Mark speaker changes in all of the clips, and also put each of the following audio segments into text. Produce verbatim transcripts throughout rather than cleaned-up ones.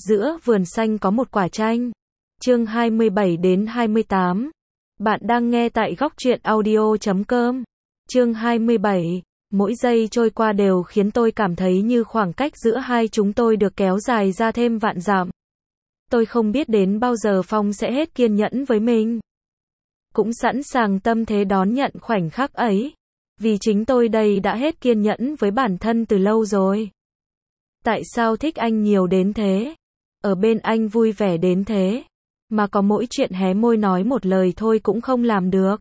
Speaker 1: Giữa vườn xanh có một quả chanh. Chương hai mươi bảy đến hai mươi tám. Bạn đang nghe tại góc truyện audio chấm com. Chương hai mươi bảy. Mỗi giây trôi qua đều khiến tôi cảm thấy như khoảng cách giữa hai chúng tôi được kéo dài ra thêm vạn dặm. Tôi không biết đến bao giờ Phong sẽ hết kiên nhẫn với mình. Cũng sẵn sàng tâm thế đón nhận khoảnh khắc ấy. Vì chính tôi đây đã hết kiên nhẫn với bản thân từ lâu rồi. Tại sao thích anh nhiều đến thế? Ở bên anh vui vẻ đến thế? Mà có mỗi chuyện hé môi nói một lời thôi cũng không làm được.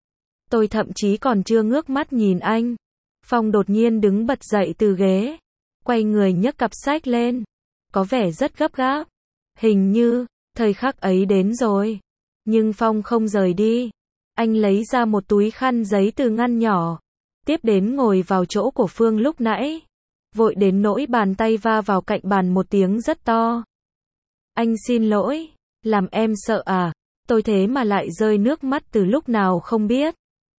Speaker 1: Tôi thậm chí còn chưa ngước mắt nhìn anh. Phong đột nhiên đứng bật dậy từ ghế. Quay người nhấc cặp sách lên. Có vẻ rất gấp gáp. Hình như, thời khắc ấy đến rồi. Nhưng Phong không rời đi. Anh lấy ra một túi khăn giấy từ ngăn nhỏ. Tiếp đến ngồi vào chỗ của Phương lúc nãy. Vội đến nỗi bàn tay va vào cạnh bàn một tiếng rất to. Anh xin lỗi, làm em sợ à? Tôi thế mà lại rơi nước mắt từ lúc nào không biết.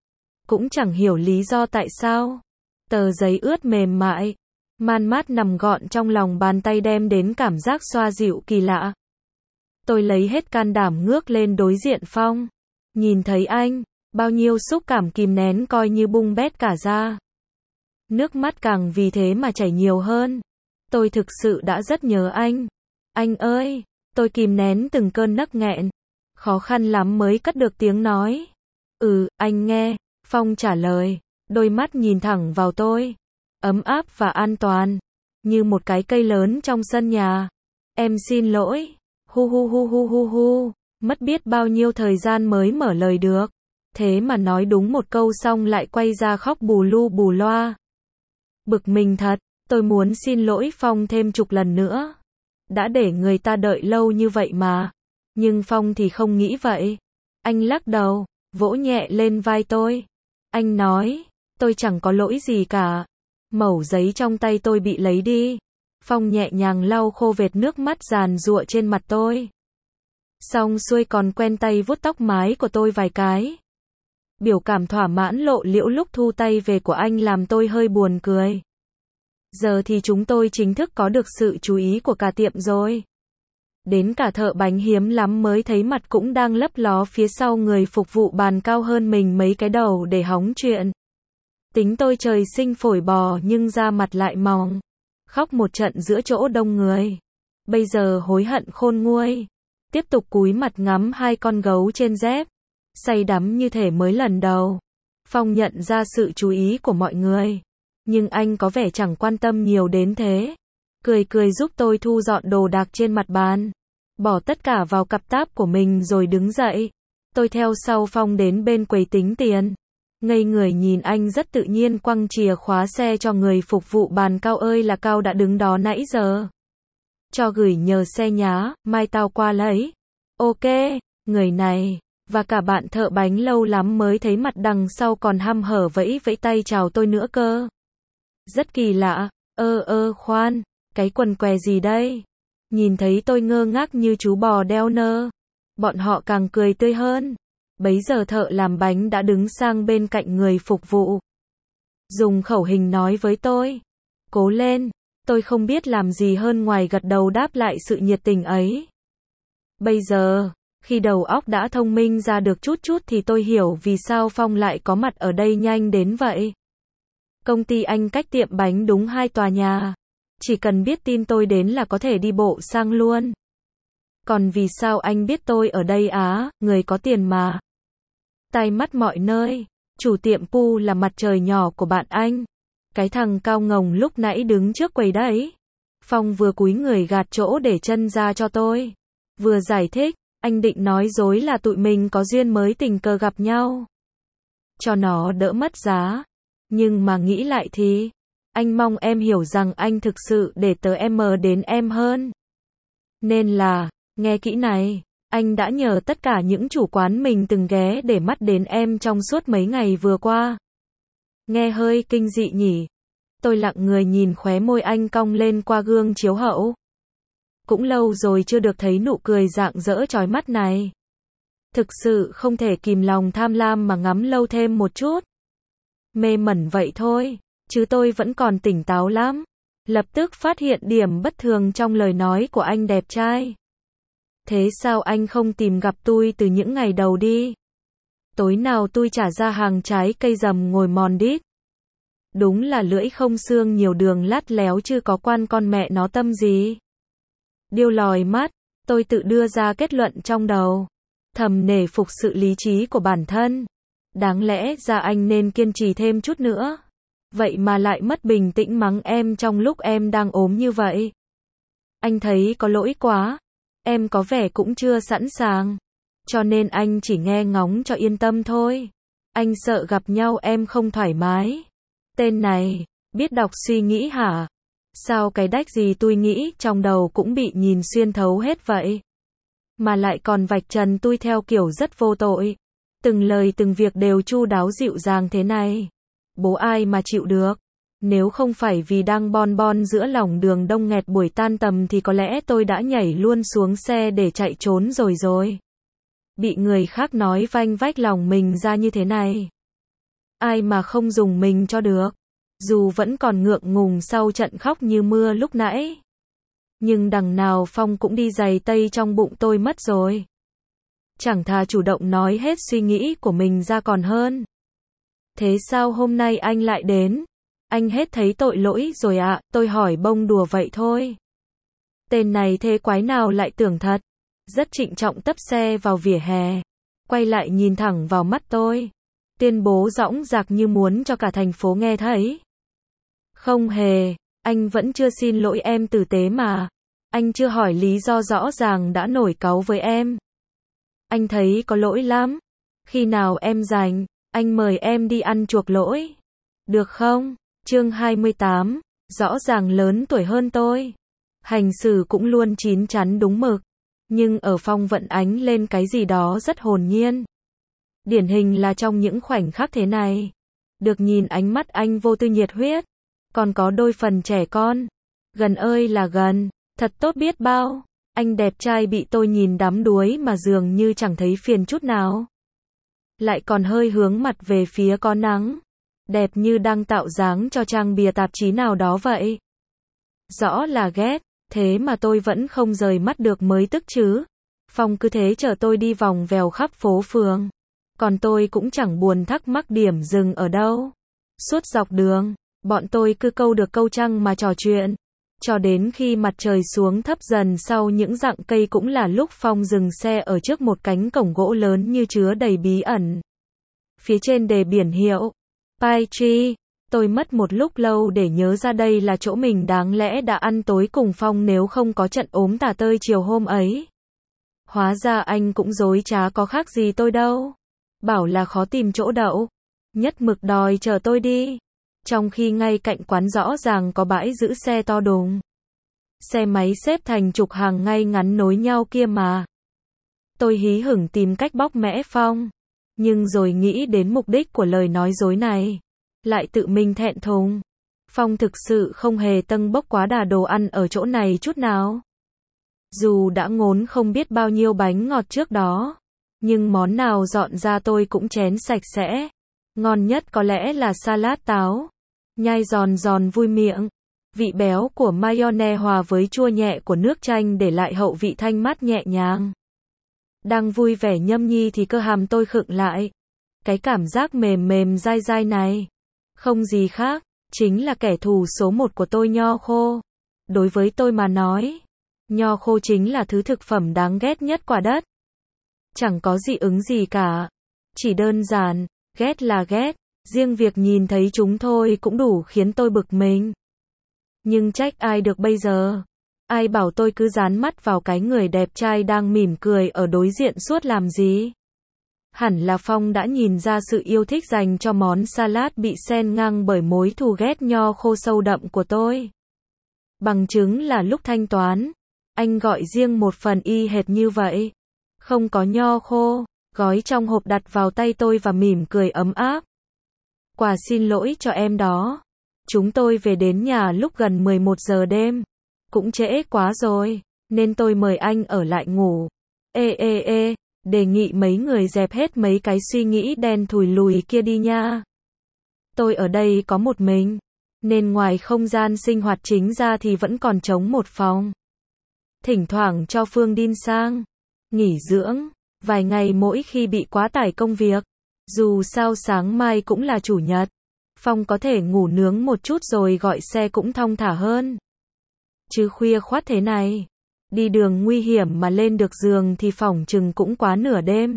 Speaker 1: Cũng chẳng hiểu lý do tại sao. Tờ giấy ướt mềm mại, man mát nằm gọn trong lòng bàn tay đem đến cảm giác xoa dịu kỳ lạ. Tôi lấy hết can đảm ngước lên đối diện Phong. Nhìn thấy anh, bao nhiêu xúc cảm kìm nén coi như bung bét cả ra. Nước mắt càng vì thế mà chảy nhiều hơn. Tôi thực sự đã rất nhớ anh. Anh ơi, tôi kìm nén từng cơn nấc nghẹn. Khó khăn lắm mới cất được tiếng nói. Ừ, anh nghe. Phong trả lời. Đôi mắt nhìn thẳng vào tôi. Ấm áp và an toàn. Như một cái cây lớn trong sân nhà. Em xin lỗi. Hu hu hu hu hu hu. Mất biết bao nhiêu thời gian mới mở lời được. Thế mà nói đúng một câu xong lại quay ra khóc bù lu bù loa. Bực mình thật, tôi muốn xin lỗi Phong thêm chục lần nữa. Đã để người ta đợi lâu như vậy mà. Nhưng Phong thì không nghĩ vậy. Anh lắc đầu, vỗ nhẹ lên vai tôi. Anh nói, tôi chẳng có lỗi gì cả. Mẩu giấy trong tay tôi bị lấy đi. Phong nhẹ nhàng lau khô vệt nước mắt giàn giụa trên mặt tôi. Xong xuôi còn quen tay vuốt tóc mái của tôi vài cái. Biểu cảm thỏa mãn lộ liễu lúc thu tay về của anh làm tôi hơi buồn cười. Giờ thì chúng tôi chính thức có được sự chú ý của cả tiệm rồi. Đến cả thợ bánh hiếm lắm mới thấy mặt cũng đang lấp ló phía sau người phục vụ bàn cao hơn mình mấy cái đầu để hóng chuyện. Tính tôi trời sinh phổi bò nhưng da mặt lại mỏng. Khóc một trận giữa chỗ đông người. Bây giờ hối hận khôn nguôi. Tiếp tục cúi mặt ngắm hai con gấu trên dép. Say đắm như thể mới lần đầu. Phong nhận ra sự chú ý của mọi người. Nhưng anh có vẻ chẳng quan tâm nhiều đến thế. Cười cười giúp tôi thu dọn đồ đạc trên mặt bàn. Bỏ tất cả vào cặp táp của mình rồi đứng dậy. Tôi theo sau Phong đến bên quầy tính tiền. Ngây người nhìn anh rất tự nhiên quăng chìa khóa xe cho người phục vụ bàn cao ơi là cao đã đứng đó nãy giờ. Cho gửi nhờ xe nhá, mai tao qua lấy. Ok, người này. Và cả bạn thợ bánh lâu lắm mới thấy mặt đằng sau còn hăm hở vẫy vẫy tay chào tôi nữa cơ. Rất kỳ lạ, ơ ơ khoan, cái quần què gì đây? Nhìn thấy tôi ngơ ngác như chú bò đeo nơ. Bọn họ càng cười tươi hơn. Bấy giờ thợ làm bánh đã đứng sang bên cạnh người phục vụ. Dùng khẩu hình nói với tôi. Cố lên, tôi không biết làm gì hơn ngoài gật đầu đáp lại sự nhiệt tình ấy. Bây giờ, khi đầu óc đã thông minh ra được chút chút thì tôi hiểu vì sao Phong lại có mặt ở đây nhanh đến vậy. Công ty anh cách tiệm bánh đúng hai tòa nhà. Chỉ cần biết tin tôi đến là có thể đi bộ sang luôn. Còn vì sao anh biết tôi ở đây á, người có tiền mà. Tai mắt mọi nơi. Chủ tiệm Pu là mặt trời nhỏ của bạn anh. Cái thằng cao ngồng lúc nãy đứng trước quầy đấy. Phong vừa cúi người gạt chỗ để chân ra cho tôi. Vừa giải thích. Anh định nói dối là tụi mình có duyên mới tình cờ gặp nhau. Cho nó đỡ mất giá. Nhưng mà nghĩ lại thì, anh mong em hiểu rằng anh thực sự để tớ em mờ đến em hơn. Nên là, nghe kỹ này, anh đã nhờ tất cả những chủ quán mình từng ghé để mắt đến em trong suốt mấy ngày vừa qua. Nghe hơi kinh dị nhỉ. Tôi lặng người nhìn khóe môi anh cong lên qua gương chiếu hậu. Cũng lâu rồi chưa được thấy nụ cười rạng rỡ chói mắt này. Thực sự không thể kìm lòng tham lam mà ngắm lâu thêm một chút. Mê mẩn vậy thôi, chứ tôi vẫn còn tỉnh táo lắm. lập tức phát hiện điểm bất thường trong lời nói của anh đẹp trai. Thế sao anh không tìm gặp tôi từ những ngày đầu đi? Tối nào tôi trả ra hàng trái cây dầm ngồi mòn đít. Đúng là lưỡi không xương nhiều đường lắt léo chứ có quan con mẹ nó tâm gì. Điêu lòi mắt, tôi tự đưa ra kết luận trong đầu. Thầm nể phục sự lý trí của bản thân. Đáng lẽ ra anh nên kiên trì thêm chút nữa. Vậy mà lại mất bình tĩnh mắng em trong lúc em đang ốm như vậy. Anh thấy có lỗi quá. Em có vẻ cũng chưa sẵn sàng. Cho nên anh chỉ nghe ngóng cho yên tâm thôi. Anh sợ gặp nhau em không thoải mái. Tên này, biết đọc suy nghĩ hả? Sao cái đách gì tôi nghĩ trong đầu cũng bị nhìn xuyên thấu hết vậy? Mà lại còn vạch trần tôi theo kiểu rất vô tội. Từng lời từng việc đều chu đáo dịu dàng thế này. Bố ai mà chịu được? Nếu không phải vì đang bon bon giữa lòng đường đông nghẹt buổi tan tầm thì có lẽ tôi đã nhảy luôn xuống xe để chạy trốn rồi rồi. Bị người khác nói vanh vách lòng mình ra như thế này. Ai mà không dùng mình cho được. Dù vẫn còn ngượng ngùng sau trận khóc như mưa lúc nãy. Nhưng đằng nào Phong cũng đi giày tây trong bụng tôi mất rồi. Chẳng thà chủ động nói hết suy nghĩ của mình ra còn hơn. Thế sao hôm nay anh lại đến? Anh hết thấy tội lỗi rồi ạ, à, tôi hỏi bông đùa vậy thôi. Tên này thế quái nào lại tưởng thật. Rất trịnh trọng tấp xe vào vỉa hè. Quay lại nhìn thẳng vào mắt tôi. Tuyên bố dõng dạc như muốn cho cả thành phố nghe thấy. Không hề, anh vẫn chưa xin lỗi em tử tế mà. Anh chưa hỏi lý do rõ ràng đã nổi cáu với em. Anh thấy có lỗi lắm. Khi nào em rảnh, anh mời em đi ăn chuộc lỗi. Được không? Chương hai mươi tám, rõ ràng lớn tuổi hơn tôi. Hành xử cũng luôn chín chắn đúng mực. Nhưng ở Phong vẫn ánh lên cái gì đó rất hồn nhiên. Điển hình là trong những khoảnh khắc thế này. Được nhìn ánh mắt anh vô tư nhiệt huyết. Còn có đôi phần trẻ con. Gần ơi là gần. Thật tốt biết bao. Anh đẹp trai bị tôi nhìn đắm đuối mà dường như chẳng thấy phiền chút nào. Lại còn hơi hướng mặt về phía có nắng. Đẹp như đang tạo dáng cho trang bìa tạp chí nào đó vậy. Rõ là ghét. Thế mà tôi vẫn không rời mắt được mới tức chứ. Phong cứ thế chở tôi đi vòng vèo khắp phố phường. Còn tôi cũng chẳng buồn thắc mắc điểm dừng ở đâu. Suốt dọc đường, bọn tôi cứ câu được câu trăng mà trò chuyện. Cho đến khi mặt trời xuống thấp dần sau những rặng cây cũng là lúc Phong dừng xe ở trước một cánh cổng gỗ lớn như chứa đầy bí ẩn. Phía trên đề biển hiệu Pine Tree. Tôi mất một lúc lâu để nhớ ra đây là chỗ mình đáng lẽ đã ăn tối cùng Phong nếu không có trận ốm tả tơi chiều hôm ấy. Hóa ra anh cũng dối trá có khác gì tôi đâu. Bảo là khó tìm chỗ đậu. Nhất mực đòi chờ tôi đi. Trong khi ngay cạnh quán rõ ràng có bãi giữ xe to đùng. Xe máy xếp thành chục hàng ngay ngắn nối nhau kia mà. Tôi hí hửng tìm cách bóc mẽ Phong. Nhưng rồi nghĩ đến mục đích của lời nói dối này. Lại tự mình thẹn thùng. Phong thực sự không hề tâng bốc quá đà đồ ăn ở chỗ này chút nào. Dù đã ngốn không biết bao nhiêu bánh ngọt trước đó. Nhưng món nào dọn ra tôi cũng chén sạch sẽ. Ngon nhất có lẽ là salad táo. Nhai giòn giòn vui miệng. Vị béo của mayonnaise hòa với chua nhẹ của nước chanh để lại hậu vị thanh mát nhẹ nhàng. Đang vui vẻ nhâm nhi thì cơ hàm tôi khựng lại. Cái cảm giác mềm mềm dai dai này. Không gì khác, chính là kẻ thù số một của tôi, nho khô. Đối với tôi mà nói, nho khô chính là thứ thực phẩm đáng ghét nhất quả đất. Chẳng có dị ứng gì cả. Chỉ đơn giản, ghét là ghét. Riêng việc nhìn thấy chúng thôi cũng đủ khiến tôi bực mình. Nhưng trách ai được bây giờ? Ai bảo tôi cứ dán mắt vào cái người đẹp trai đang mỉm cười ở đối diện suốt làm gì? Hẳn là Phong đã nhìn ra sự yêu thích dành cho món salad bị xen ngang bởi mối thù ghét nho khô sâu đậm của tôi. Bằng chứng là lúc thanh toán, anh gọi riêng một phần y hệt như vậy. Không có nho khô, gói trong hộp đặt vào tay tôi và mỉm cười ấm áp. Quà xin lỗi cho em đó. Chúng tôi về đến nhà lúc gần mười một giờ đêm. Cũng trễ quá rồi, nên tôi mời anh ở lại ngủ. Ê ê ê, đề nghị mấy người dẹp hết mấy cái suy nghĩ đen thùi lùi kia đi nha. Tôi ở đây có một mình. nên ngoài không gian sinh hoạt chính ra thì vẫn còn trống một phòng. Thỉnh thoảng cho Phương Đin sang, nghỉ dưỡng, vài ngày mỗi khi bị quá tải công việc. Dù sao sáng mai cũng là chủ nhật, Phong có thể ngủ nướng một chút rồi gọi xe cũng thong thả hơn. Chứ khuya khoắt thế này, đi đường nguy hiểm mà lên được giường thì phỏng chừng cũng quá nửa đêm.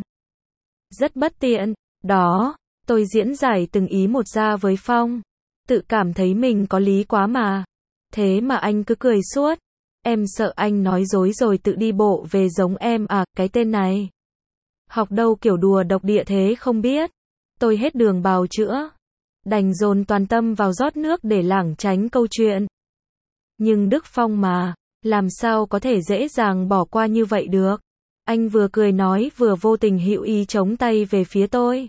Speaker 1: Rất bất tiện, đó, tôi diễn giải từng ý một ra với Phong. Tự cảm thấy mình có lý quá mà. Thế mà anh cứ cười suốt. Em sợ anh nói dối rồi tự đi bộ về giống em à, cái tên này. Học đâu kiểu đùa độc địa thế không biết. Tôi hết đường bào chữa. Đành dồn toàn tâm vào rót nước để lảng tránh câu chuyện. Nhưng Đức Phong mà, làm sao có thể dễ dàng bỏ qua như vậy được. Anh vừa cười nói vừa vô tình hữu ý chống tay về phía tôi.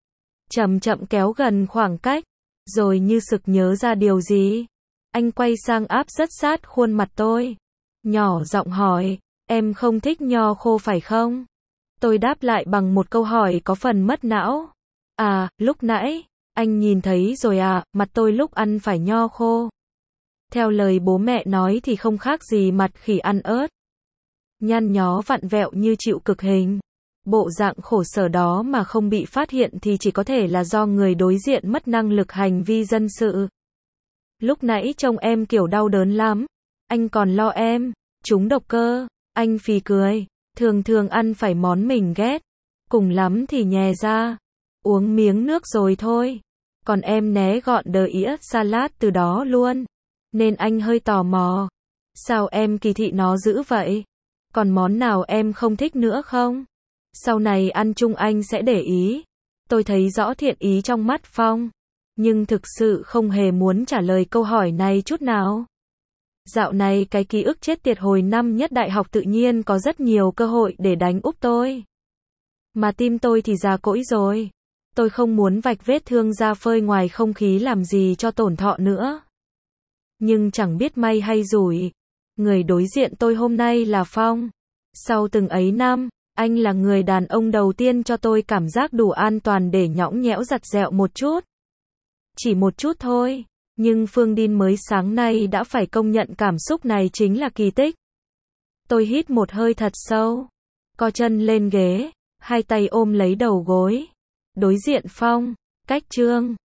Speaker 1: Chậm chậm kéo gần khoảng cách, rồi như sực nhớ ra điều gì. Anh quay sang áp rất sát khuôn mặt tôi. Nhỏ giọng hỏi, em không thích nho khô phải không? Tôi đáp lại bằng một câu hỏi có phần mất não. À, lúc nãy, anh nhìn thấy rồi à, mặt tôi lúc ăn phải nho khô. Theo lời bố mẹ nói thì không khác gì mặt khỉ ăn ớt. Nhăn nhó vặn vẹo như chịu cực hình. Bộ dạng khổ sở đó mà không bị phát hiện thì chỉ có thể là do người đối diện mất năng lực hành vi dân sự. Lúc nãy trông em kiểu đau đớn lắm. Anh còn lo em trúng độc cơ. Anh phì cười. Thường thường ăn phải món mình ghét. Cùng lắm thì nhè ra. Uống miếng nước rồi thôi. Còn em né gọn đờ ĩa salad từ đó luôn. Nên anh hơi tò mò. Sao em kỳ thị nó dữ vậy? Còn món nào em không thích nữa không? Sau này ăn chung anh sẽ để ý. Tôi thấy rõ thiện ý trong mắt Phong. Nhưng thực sự không hề muốn trả lời câu hỏi này chút nào. Dạo này cái ký ức chết tiệt hồi năm nhất đại học tự nhiên có rất nhiều cơ hội để đánh úp tôi. Mà tim tôi thì già cỗi rồi. Tôi không muốn vạch vết thương ra phơi ngoài không khí làm gì cho tổn thọ nữa. Nhưng chẳng biết may hay rủi. Người đối diện tôi hôm nay là Phong. Sau từng ấy năm, anh là người đàn ông đầu tiên cho tôi cảm giác đủ an toàn để nhõng nhẽo giặt dẹo một chút. Chỉ một chút thôi. Nhưng Phương Đin mới sáng nay đã phải công nhận cảm xúc này chính là kỳ tích. Tôi hít một hơi thật sâu. Co chân lên ghế. Hai tay ôm lấy đầu gối. Đối diện Phong. Cách Trương.